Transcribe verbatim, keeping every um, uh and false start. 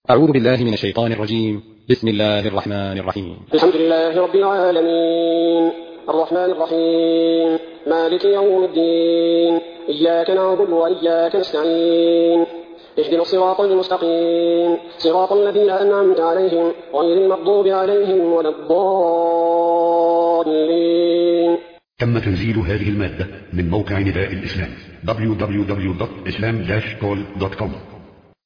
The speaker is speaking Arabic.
أعوذ بالله من الشيطان الرجيم. بسم الله الرحمن الرحيم. الحمد لله رب العالمين، الرحمن الرحيم، مالك يوم الدين، إياك نعبد وإياك نستعين، اهدنا الصراط المستقيم، صراط الذين أنعمت عليهم غير المغضوب عليهم ولا الضالين. تم تنزيل هذه المادة من موقع نداء الإسلام دبليو دبليو دبليو دوت إسلام داش كول دوت كوم.